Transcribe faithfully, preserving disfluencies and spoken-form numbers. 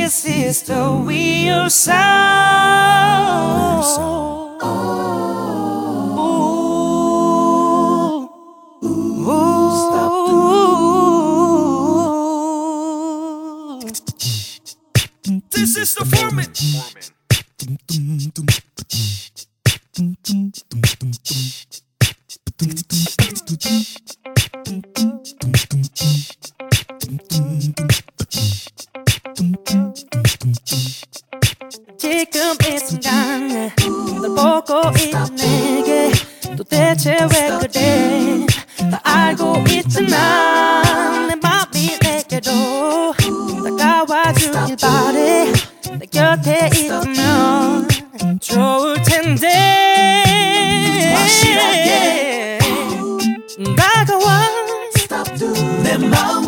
This is the real sound. Ooh. Ooh. Ooh. This is the Foreman. 지금 이 순간에 널 보고 있는 내게 도대체 왜 그래 다 알고 있잖아 내 맘이 내게로 다가와 주길 바래 내 곁에 있으면 좋을 텐데 확실하게 다가와 내 마음